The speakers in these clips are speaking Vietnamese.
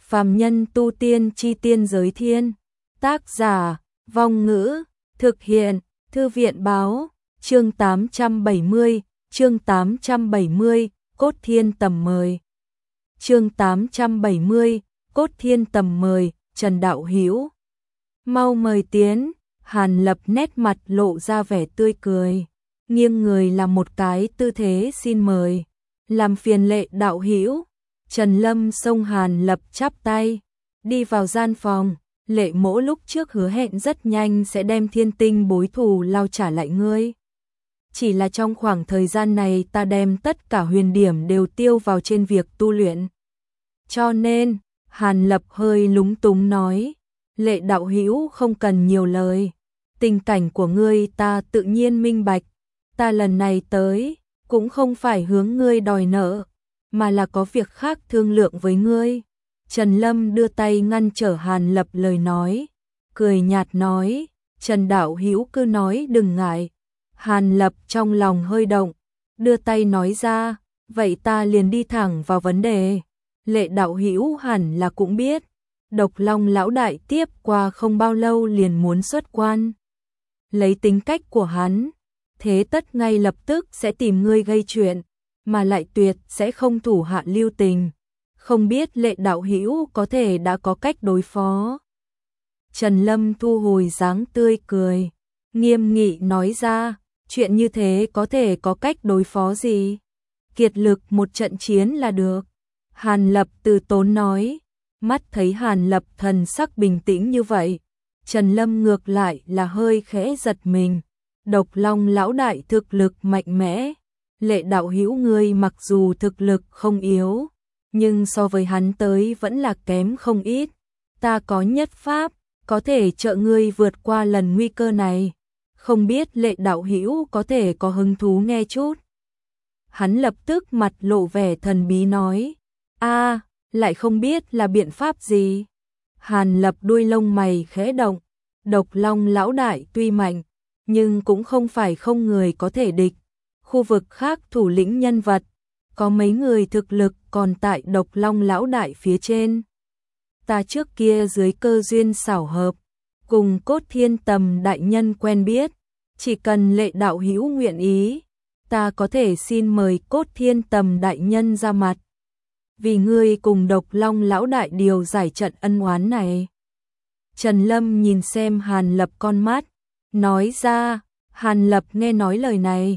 Phàm nhân tu tiên chi tiên giới thiên. Tác giả, Vong Ngữ, thực hiện, Thư viện báo, chương 870, Cốt Thiên Tầm mời. Chương 870, Cốt Thiên Tầm mời, Trần Đạo Hữu. Mau mời tiến, Hàn Lập nét mặt lộ ra vẻ tươi cười, nghiêng người làm một cái tư thế xin mời. Làm phiền Lệ đạo hữu. Trần Lâm xông Hàn Lập chắp tay, đi vào gian phòng. Lệ Mỗ lúc trước hứa hẹn rất nhanh sẽ đem thiên tinh bối thù lao trả lại ngươi. Chỉ là trong khoảng thời gian này ta đem tất cả huyền điểm đều tiêu vào trên việc tu luyện. Cho nên, Hàn Lập hơi lúng túng nói, Lệ đạo hữu không cần nhiều lời. Tình cảnh của ngươi ta tự nhiên minh bạch. Ta lần này tới, cũng không phải hướng ngươi đòi nợ, mà là có việc khác thương lượng với ngươi. Trần Lâm đưa tay ngăn trở Hàn Lập lời nói, cười nhạt nói, Trần đạo hữu cứ nói đừng ngại. Hàn Lập trong lòng hơi động, đưa tay nói ra, vậy ta liền đi thẳng vào vấn đề. Lệ đạo hữu hẳn là cũng biết, Độc Long lão đại tiếp qua không bao lâu liền muốn xuất quan. Lấy tính cách của hắn, thế tất ngay lập tức sẽ tìm ngươi gây chuyện, mà lại tuyệt sẽ không thủ hạ lưu tình. Không biết Lệ đạo hữu có thể đã có cách đối phó. Trần Lâm thu hồi dáng tươi cười, nghiêm nghị nói ra, chuyện như thế có thể có cách đối phó gì? Kiệt lực một trận chiến là được. Hàn Lập từ tốn nói, mắt thấy Hàn Lập thần sắc bình tĩnh như vậy, Trần Lâm ngược lại là hơi khẽ giật mình. Độc Long lão đại thực lực mạnh mẽ, Lệ đạo hữu ngươi mặc dù thực lực không yếu, nhưng so với hắn tới vẫn là kém không ít. Ta có nhất pháp, có thể trợ ngươi vượt qua lần nguy cơ này. Không biết Lệ đạo hữu có thể có hứng thú nghe chút. Hắn lập tức mặt lộ vẻ thần bí nói, lại không biết là biện pháp gì. Hàn Lập đuôi lông mày khẽ động, Độc Long lão đại tuy mạnh, nhưng cũng không phải không người có thể địch. Khu vực khác thủ lĩnh nhân vật, có mấy người thực lực còn tại Độc Long lão đại phía trên. Ta trước kia dưới cơ duyên xảo hợp, cùng Cốt Thiên Tầm đại nhân quen biết, chỉ cần Lệ đạo hữu nguyện ý, ta có thể xin mời Cốt Thiên Tầm đại nhân ra mặt. Vì ngươi cùng Độc Long lão đại điều giải trận ân oán này. Trần Lâm nhìn xem Hàn Lập con mắt, nói ra. Hàn Lập nghe nói lời này,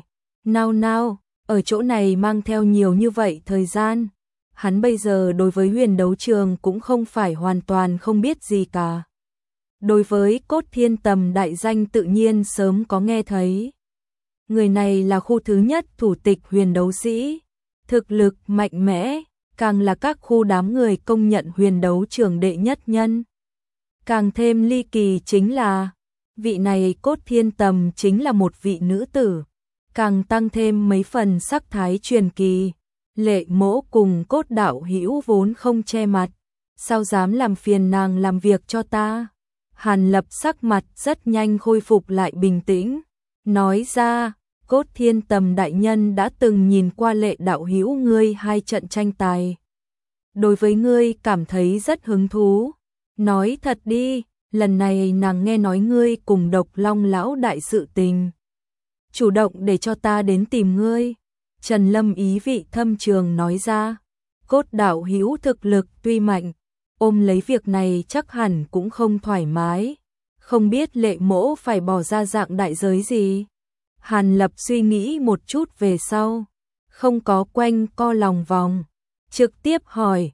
nao, ở chỗ này mang theo nhiều như vậy thời gian, hắn bây giờ đối với huyền đấu trường cũng không phải hoàn toàn không biết gì cả. Đối với Cốt Thiên Tầm đại danh tự nhiên sớm có nghe thấy. Người này là khu thứ nhất thủ tịch huyền đấu sĩ, thực lực mạnh mẽ, càng là các khu đám người công nhận huyền đấu trường đệ nhất nhân. Càng thêm ly kỳ chính là, vị này Cốt Thiên Tầm chính là một vị nữ tử, càng tăng thêm mấy phần sắc thái truyền kỳ. Lệ Mỗ cùng Cốt đạo hữu vốn không che mặt, sao dám làm phiền nàng làm việc cho ta? Hàn Lập sắc mặt rất nhanh khôi phục lại bình tĩnh, nói ra, Cốt Thiên Tầm đại nhân đã từng nhìn qua Lệ đạo hữu ngươi 2 trận tranh tài. Đối với ngươi cảm thấy rất hứng thú. Nói thật đi, lần này nàng nghe nói ngươi cùng Độc Long lão đại sự tình, chủ động để cho ta đến tìm ngươi. Trần Lâm ý vị thâm trường nói ra, Cốt đạo hữu thực lực tuy mạnh, ôm lấy việc này chắc hẳn cũng không thoải mái. Không biết Lệ Mỗ phải bỏ ra dạng đại giới gì? Hàn Lập suy nghĩ một chút về sau, không có quanh co lòng vòng, trực tiếp hỏi,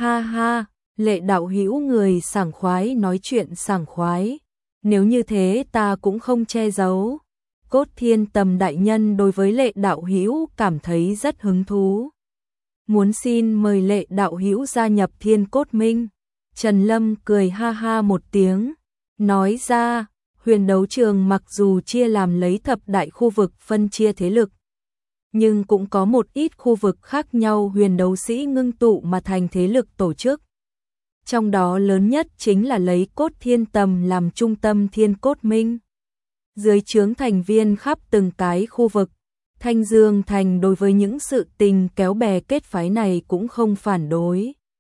ha, Lệ đạo hữu người sảng khoái nói chuyện sảng khoái, nếu như thế ta cũng không che giấu. Cốt Thiên Tầm đại nhân đối với Lệ đạo hữu cảm thấy rất hứng thú, muốn xin mời Lệ đạo hữu gia nhập Thiên Cốt Minh. Trần Lâm cười ha một tiếng, nói ra, huyền đấu trường mặc dù chia làm lấy thập đại khu vực phân chia thế lực, nhưng cũng có một ít khu vực khác nhau huyền đấu sĩ ngưng tụ mà thành thế lực tổ chức. Trong đó lớn nhất chính là lấy Cốt Thiên Tầm làm trung tâm Thiên Cốt Minh. Dưới trướng thành viên khắp từng cái khu vực, Thanh Dương Thành đối với những sự tình kéo bè kết phái này cũng không phản đối.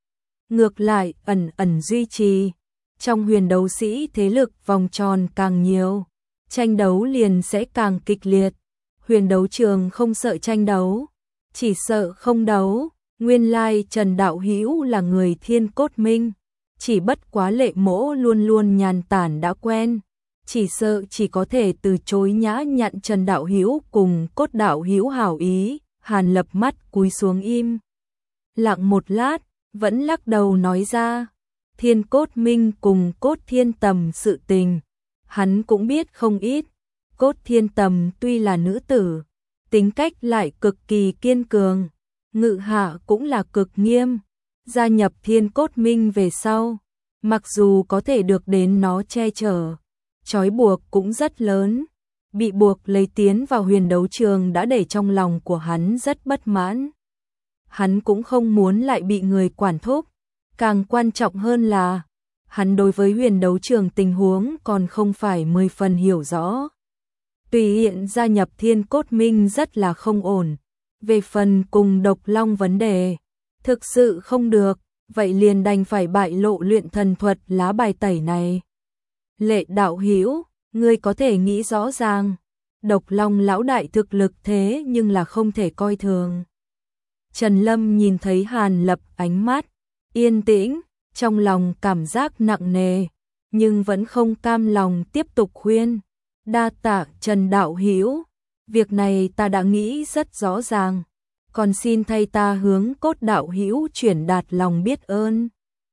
ngược lại ẩn ẩn duy trì. Trong huyền đấu sĩ thế lực vòng tròn càng nhiều, tranh đấu liền sẽ càng kịch liệt. Huyền đấu trường không sợ tranh đấu, chỉ sợ không đấu. Nguyên lai Trần Đạo Hữu là người thiên cốt minh, chỉ bất quá Lệ Mỗ luôn luôn nhàn tản đã quen, chỉ sợ chỉ có thể từ chối nhã nhặn Trần Đạo Hữu cùng Cốt Đạo Hữu hảo ý. Hàn Lập mắt cúi xuống im lặng một lát, vẫn lắc đầu nói ra, Thiên Cốt Minh cùng Cốt Thiên Tầm sự tình, hắn cũng biết không ít. Cốt Thiên Tầm tuy là nữ tử, tính cách lại cực kỳ kiên cường, ngự hạ cũng là cực nghiêm. Gia nhập Thiên Cốt Minh về sau, mặc dù có thể được đến nó che chở, trói buộc cũng rất lớn. Bị buộc lấy tiến vào huyền đấu trường đã để trong lòng của hắn rất bất mãn. Hắn cũng không muốn lại bị người quản thúc. Càng quan trọng hơn là, hắn đối với huyền đấu trường tình huống còn không phải 10 phần hiểu rõ. Tùy hiện gia nhập Thiên Cốt Minh rất là không ổn. Về phần cùng Độc Long vấn đề, thực sự không được, vậy liền đành phải bại lộ luyện thần thuật lá bài tẩy này. Lệ Đạo Hữu, ngươi có thể nghĩ rõ ràng, Độc Long lão đại thực lực thế nhưng là không thể coi thường. Trần Lâm nhìn thấy Hàn Lập ánh mắt yên tĩnh, trong lòng cảm giác nặng nề, nhưng vẫn không cam lòng tiếp tục khuyên. Đa tạ Trần Đạo Hữu, việc này ta đã nghĩ rất rõ ràng, còn xin thay ta hướng Cốt Đạo Hữu truyền đạt lòng biết ơn.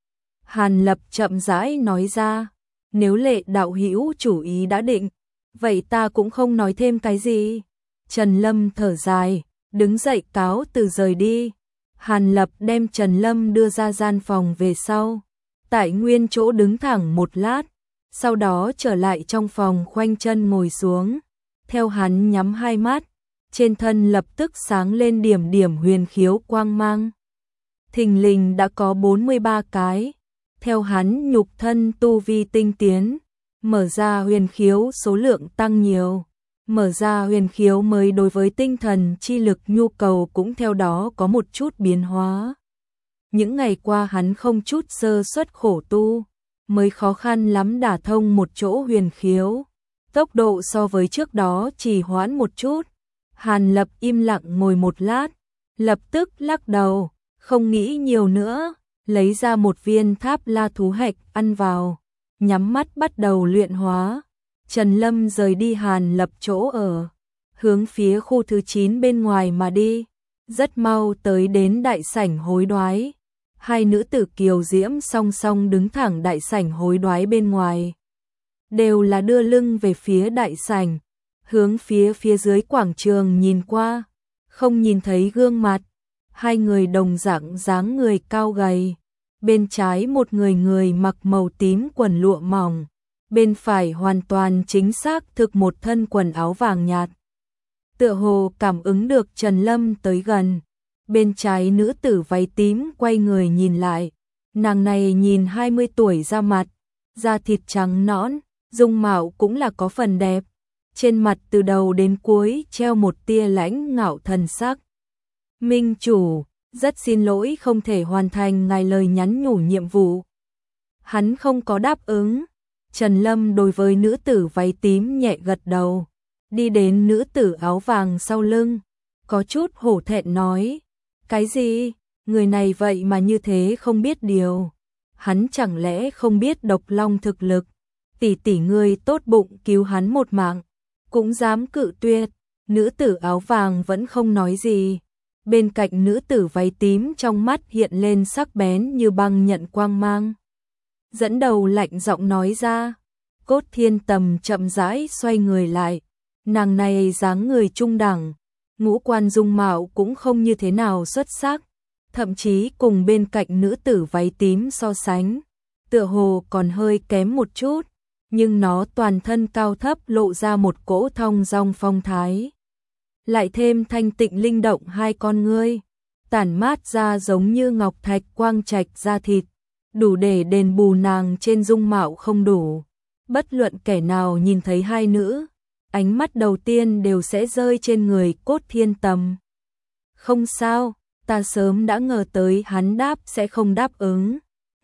Hàn Lập chậm rãi nói ra, nếu Lệ Đạo Hữu chủ ý đã định, vậy ta cũng không nói thêm cái gì. Trần Lâm thở dài, đứng dậy cáo từ rời đi. Hàn Lập đem Trần Lâm đưa ra gian phòng về sau, tại nguyên chỗ đứng thẳng một lát, sau đó trở lại trong phòng khoanh chân ngồi xuống. Theo hắn nhắm hai mắt, trên thân lập tức sáng lên điểm điểm huyền khiếu quang mang. Thình lình đã có 43 cái. Theo hắn nhục thân tu vi tinh tiến, mở ra huyền khiếu số lượng tăng nhiều. Mở ra huyền khiếu mới đối với tinh thần chi lực nhu cầu cũng theo đó có một chút biến hóa. Những ngày qua hắn không chút sơ suất khổ tu, mới khó khăn lắm đả thông một chỗ huyền khiếu. Tốc độ so với trước đó trì hoãn một chút. Hàn Lập im lặng ngồi một lát, lập tức lắc đầu, không nghĩ nhiều nữa, lấy ra một viên Tháp La thú hạch ăn vào, nhắm mắt bắt đầu luyện hóa. Trần Lâm rời đi Hàn Lập chỗ ở, hướng phía khu thứ 9 bên ngoài mà đi, rất mau tới đến đại sảnh hối đoái. Hai nữ tử kiều diễm song song đứng thẳng đại sảnh hối đoái bên ngoài, đều là đưa lưng về phía đại sảnh, hướng phía dưới quảng trường nhìn qua, không nhìn thấy gương mặt. Hai người đồng dạng dáng người cao gầy, bên trái một người mặc màu tím quần lụa mỏng, bên phải hoàn toàn chính xác thực một thân quần áo vàng nhạt. Tựa hồ cảm ứng được Trần Lâm tới gần, bên trái nữ tử váy tím quay người nhìn lại, nàng này nhìn 20 tuổi ra mặt, da thịt trắng nõn, dung mạo cũng là có phần đẹp, trên mặt từ đầu đến cuối treo một tia lãnh ngạo thần sắc. Minh chủ, rất xin lỗi không thể hoàn thành ngài lời nhắn nhủ nhiệm vụ. Hắn không có đáp ứng. Trần Lâm đối với nữ tử váy tím nhẹ gật đầu, đi đến nữ tử áo vàng sau lưng, có chút hổ thẹn nói, cái gì, người này vậy mà như thế không biết điều. Hắn chẳng lẽ không biết Độc Long thực lực, tỷ tỷ ngươi tốt bụng cứu hắn một mạng, cũng dám cự tuyệt. Nữ tử áo vàng vẫn không nói gì. Bên cạnh nữ tử váy tím trong mắt hiện lên sắc bén như băng nhận quang mang. Dẫn đầu lạnh giọng nói ra, Cốt Thiên Tầm chậm rãi xoay người lại, nàng này dáng người trung đẳng, ngũ quan dung mạo cũng không như thế nào xuất sắc, thậm chí cùng bên cạnh nữ tử váy tím so sánh, tựa hồ còn hơi kém một chút, nhưng nó toàn thân cao thấp lộ ra một cỗ thong dong phong thái. Lại thêm thanh tịnh linh động hai con ngươi, tản mát ra giống như ngọc thạch quang trạch da thịt, đủ để đền bù nàng trên dung mạo không đủ. Bất luận kẻ nào nhìn thấy hai nữ, ánh mắt đầu tiên đều sẽ rơi trên người Cốt Thiên Tầm. Không sao, ta sớm đã ngờ tới hắn đáp sẽ không đáp ứng.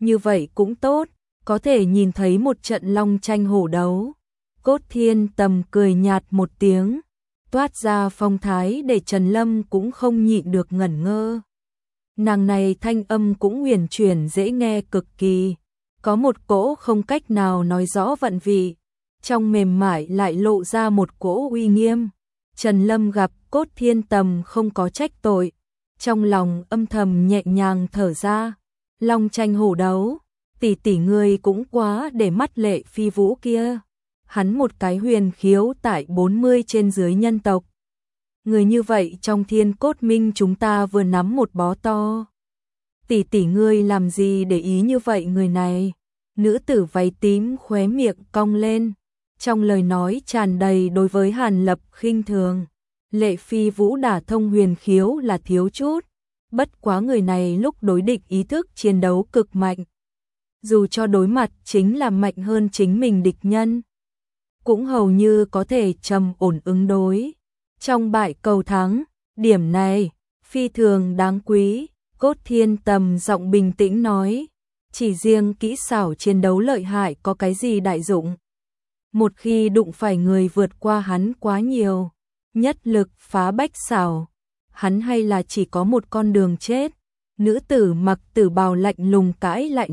như vậy cũng tốt, có thể nhìn thấy một trận long tranh hổ đấu. Cốt Thiên Tầm cười nhạt một tiếng, toát ra phong thái để Trần Lâm cũng không nhịn được ngẩn ngơ. Nàng này thanh âm cũng uyển chuyển dễ nghe cực kỳ, có một cỗ không cách nào nói rõ vận vị, trong mềm mại lại lộ ra một cỗ uy nghiêm. Trần Lâm gặp Cốt Thiên Tầm không có trách tội, trong lòng âm thầm nhẹ nhàng thở ra. Long tranh hổ đấu, tỷ tỷ ngươi cũng quá để mắt Lệ Phi Vũ kia. Hắn một cái huyền khiếu tại 40 trên dưới nhân tộc. Người như vậy trong Thiên Cốt Minh chúng ta vừa nắm một bó to. Tỷ tỷ ngươi làm gì để ý như vậy người này? Nữ tử váy tím khóe miệng cong lên, trong lời nói tràn đầy đối với Hàn Lập khinh thường. Lệ Phi Vũ đả thông huyền khiếu là thiếu chút, bất quá người này lúc đối địch ý thức chiến đấu cực mạnh. Dù cho đối mặt chính là mạnh hơn chính mình địch nhân, cũng hầu như có thể trầm ổn ứng đối. Trong bại cầu thắng, điểm này phi thường đáng quý. Cốt Thiên Tầm giọng bình tĩnh nói, chỉ riêng kỹ xảo chiến đấu lợi hại có cái gì đại dụng. Một khi đụng phải người vượt qua hắn quá nhiều, nhất lực phá bách xảo, hắn hay là chỉ có một con đường chết. Nữ tử mặc tử bào lạnh lùng cãi lại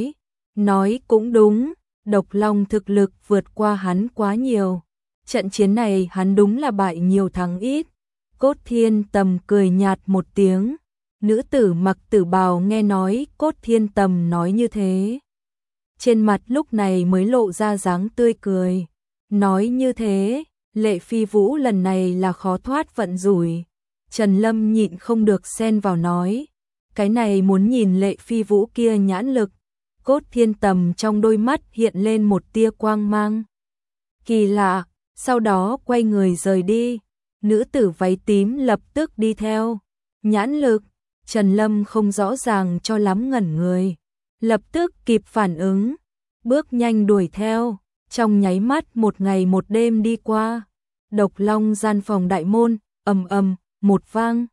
nói cũng đúng, Độc Long thực lực vượt qua hắn quá nhiều. Trận chiến này hắn đúng là bại nhiều thắng ít. Cốt Thiên Tầm cười nhạt một tiếng. Nữ tử mặc tử bào nghe nói Cốt Thiên Tầm nói như thế, trên mặt lúc này mới lộ ra dáng tươi cười. Nói như thế, Lệ Phi Vũ lần này là khó thoát vận rủi. Trần Lâm nhịn không được xen vào nói, cái này muốn nhìn Lệ Phi Vũ kia nhãn lực. Cốt Thiên Tầm trong đôi mắt hiện lên một tia quang mang kỳ lạ, sau đó quay người rời đi. Nữ tử váy tím lập tức đi theo. Nhãn lực, Trần Lâm không rõ ràng cho lắm ngẩn người, lập tức kịp phản ứng, bước nhanh đuổi theo. Trong nháy mắt một ngày một đêm đi qua, Độc Long gian phòng đại môn ầm ầm một vang,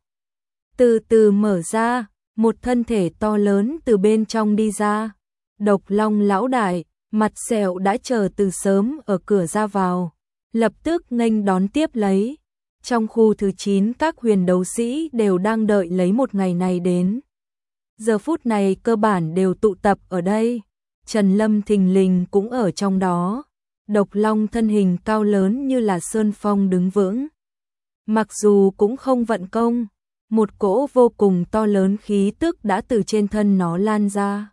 từ từ mở ra, một thân thể to lớn từ bên trong đi ra. Độc Long lão đại, mặt sẹo đã chờ từ sớm ở cửa ra vào, lập tức nghênh đón tiếp lấy. Trong khu thứ 9 các huyền đấu sĩ đều đang đợi lấy một ngày này đến. Giờ phút này cơ bản đều tụ tập ở đây. Trần Lâm thình lình cũng ở trong đó. Độc Long thân hình cao lớn như là sơn phong đứng vững. Mặc dù cũng không vận công, một cỗ vô cùng to lớn khí tức đã từ trên thân nó lan ra.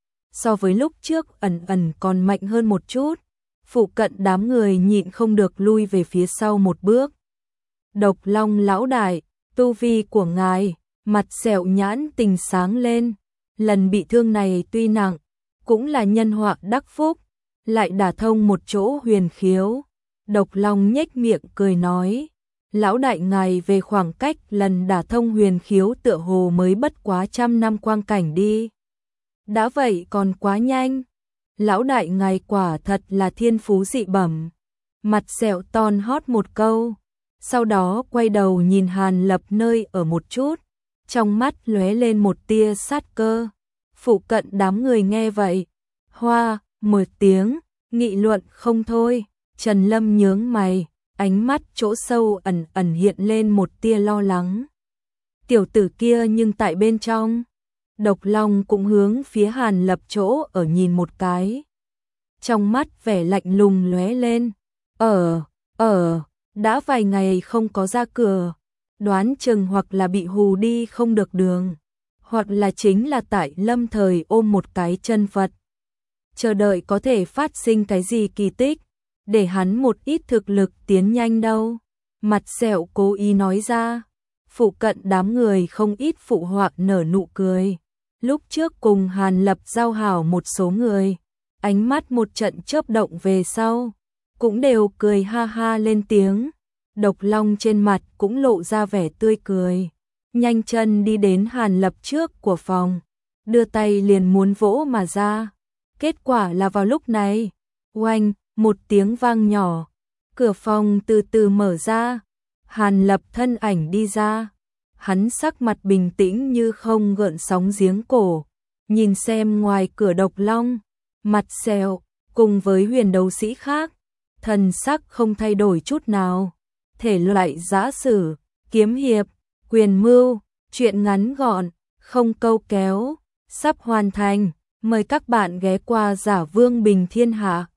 So với lúc trước ẩn ẩn còn mạnh hơn một chút. Phụ cận đám người nhịn không được lui về phía sau một bước. Độc Long lão đại, tu vi của ngài, mặt sẹo nhãn tình sáng lên. Lần bị thương này tuy nặng, cũng là nhân họa đắc phúc, lại đả thông một chỗ huyền khiếu. Độc Long nhếch miệng cười nói, lão đại ngài về khoảng cách lần đả thông huyền khiếu tựa hồ mới bất quá 100 năm quang cảnh đi. Đã vậy còn quá nhanh. Lão đại ngài quả thật là thiên phú dị bẩm. Mặt sẹo ton hót một câu, sau đó quay đầu nhìn Hàn Lập nơi ở một chút, trong mắt lóe lên một tia sát cơ. Phụ cận đám người nghe vậy, hoa một tiếng, nghị luận không thôi. Trần Lâm nhướng mày, ánh mắt chỗ sâu ẩn ẩn hiện lên một tia lo lắng. Tiểu tử kia nhưng tại bên trong. Độc Long cũng hướng phía Hàn Lập chỗ ở nhìn một cái. Trong mắt vẻ lạnh lùng lóe lên. Đã vài ngày không có ra cửa, đoán chừng hoặc là bị hù đi không được đường, hoặc là chính là tại lâm thời ôm một cái chân Phật. Chờ đợi có thể phát sinh cái gì kỳ tích, để hắn một ít thực lực tiến nhanh đâu. Mặt sẹo cố ý nói ra. Phụ cận đám người không ít phụ họa nở nụ cười. Lúc trước cùng Hàn Lập giao hảo một số người, ánh mắt một trận chớp động về sau, cũng đều cười ha ha lên tiếng. Độc Long trên mặt cũng lộ ra vẻ tươi cười, nhanh chân đi đến Hàn Lập trước của phòng, đưa tay liền muốn vỗ mà ra. Kết quả là vào lúc này, oanh, một tiếng vang nhỏ, cửa phòng từ từ mở ra, Hàn Lập thân ảnh đi ra. Hắn sắc mặt bình tĩnh như không gợn sóng giếng cổ, Nhìn xem ngoài cửa Độc Long, mặt sẹo, cùng với huyền đấu sĩ khác, thần sắc không thay đổi chút nào. Thể loại giã sử, kiếm hiệp, quyền mưu, truyện ngắn gọn, không câu kéo, sắp hoàn thành. Mời các bạn ghé qua Giả Vương Bình Thiên Hạ.